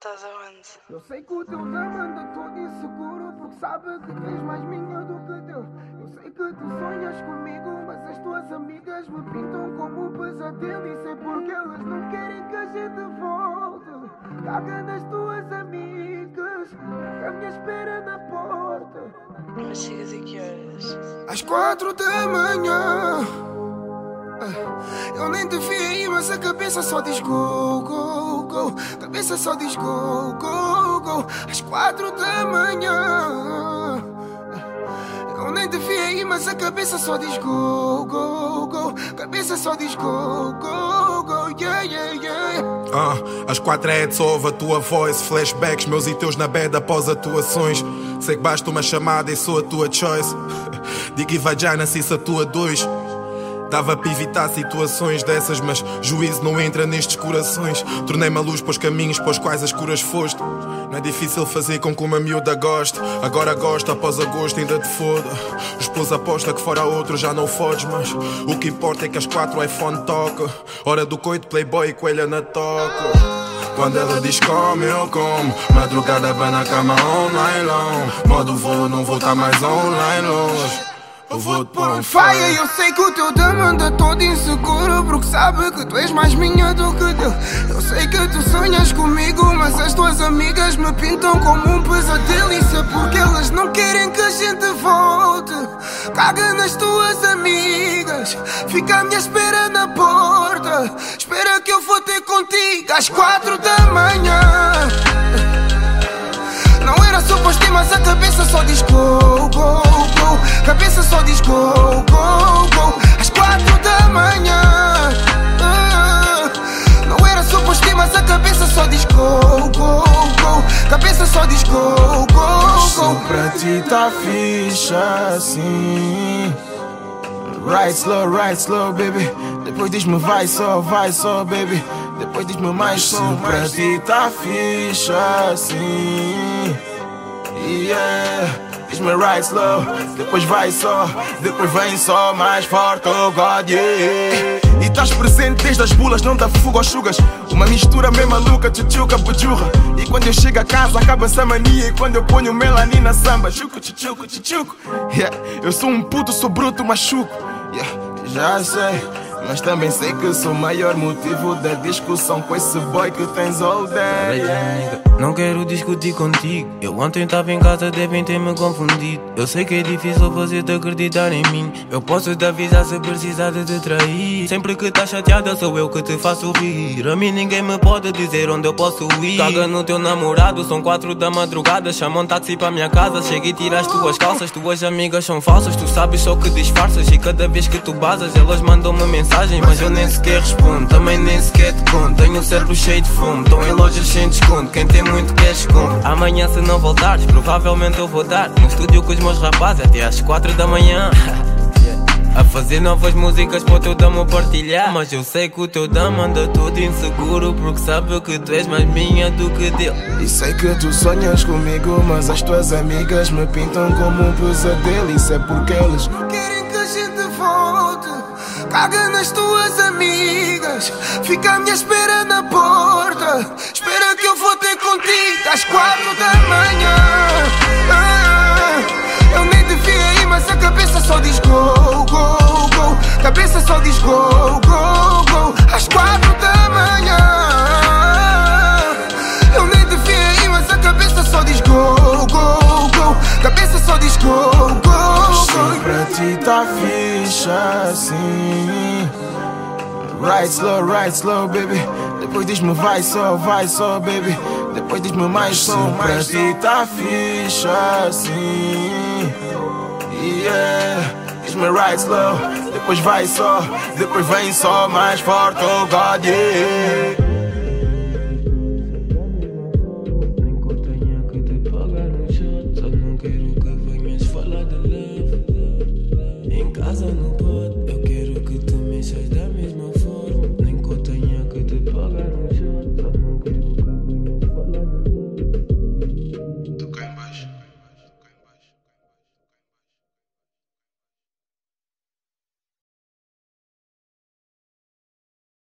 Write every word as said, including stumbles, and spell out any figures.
Estás aonde? Eu sei que o teu dama anda todo inseguro, porque sabe que tens mais minha do que teu. Eu sei que tu sonhas comigo, mas as tuas amigas me pintam como um pesadelo. E sei porque elas não querem que a gente volte. Caga nas tuas amigas, fica à minha espera na porta. Mas chegas a que horas? Às quatro da manhã. Eu nem te vi aí, mas a cabeça só diz go, go, go. Cabeça só diz go, go, go. Às quatro da manhã. Eu nem te vi aí, mas a cabeça só diz go, go, go. Cabeça só diz go, go, go. Yeah, yeah, yeah. Ah, às quatro é de sova, a tua voz, flashbacks, meus e teus na bed após atuações. Sei que basta uma chamada e sou a tua choice. Digo e vai já, nasci se a tua dois. Dava para evitar situações dessas, mas juízo não entra nestes corações. Tornei-me a luz para os caminhos para os quais as curas foste. Não é difícil fazer com que uma miúda goste. Agora gosta, após agosto ainda te foda. O esposo aposta que fora outro já não fodes, mas o que importa é que às quatro o iPhone toca. Hora do coito, playboy e coelha na toca. Quando ela diz come, eu como. Madrugada vai na cama online long. Modo voo, não vou estar mais online longe. Eu vou-te pôr um fire. Eu sei que o teu dama anda todo inseguro, porque sabe que tu és mais minha do que dele. Eu sei que tu sonhas comigo, mas as tuas amigas me pintam como um pesadelo. Isso é porque elas não querem que a gente volte. Caga nas tuas amigas, fica à minha espera na porta. Espera que eu vou ter contigo às quatro da manhã. Não era suposto ir, mas a cabeça só diz go, go, go. Cabeça só diz go, go, go. Às quatro da manhã. uh, Não era suposto ir, mas a cabeça só diz go, go, go. Cabeça só diz go, go, go. Só pra ti tá fixe assim. Right slow, right slow, baby. Depois diz-me vai só, vai só, baby. Depois diz-me mais som, pra ti tá fixe assim. Yeah. Diz-me right slow, depois vai só, depois vem só mais forte, oh God, yeah. E estás presente desde as bulas, não dá fuga aos chugas. Uma mistura meio maluca, tchutchuca, bujurra. E quando eu chego a casa acaba essa mania. E quando eu ponho melanina samba, chuco, tchutchuco, tchutchuco. Yeah. Eu sou um puto, sou bruto, machuco. Yeah. Já sei, mas também sei que sou o maior motivo da discussão com esse boy que tens all day. Não quero discutir contigo. Eu ontem estava em casa, devem ter-me confundido. Eu sei que é difícil fazer-te acreditar em mim. Eu posso te avisar se precisar de te trair. Sempre que estás chateada sou eu que te faço rir. A mim ninguém me pode dizer onde eu posso ir. Caga no teu namorado, são quatro da madrugada. Chama um táxi para a minha casa. Chega e tira as tuas calças. Tuas amigas são falsas, tu sabes só que disfarças. E cada vez que tu basas elas mandam-me mensagem, mas eu nem sequer respondo. Também nem sequer te conto. Tenho o cérebro cheio de fumo. Estou em lojas sem desconto. Quem tem muito cash compra. Amanhã se não voltares, provavelmente eu vou dar no estúdio com os meus rapazes até às quatro da manhã. A fazer novas músicas para o teu dama partilhar. Mas eu sei que o teu dama anda todo inseguro, porque sabe que tu és mais minha do que dele. E sei que tu sonhas comigo, mas as tuas amigas me pintam como um pesadelo. Isso é porque eles não querem que a gente volte. Caga nas tuas amigas, fica à minha espera na porta. Espera que eu vou ter contigo às quatro da manhã. ah, Eu nem te vi aí, mas a cabeça só diz go, go, go. Cabeça só diz go, go, go. Às quatro da manhã. Eu nem te vi aí, mas a cabeça só diz go, go, go. Cabeça só diz go, go, go. Sim, pra ti tá fixe assim. Right slow, right slow, baby. Depois diz-me vai só, vai só, baby. Depois diz-me mais som, pra ti tá fixe assim. Yeah. Diz-me right slow, depois vai só, depois vem só mais forte, oh God, yeah.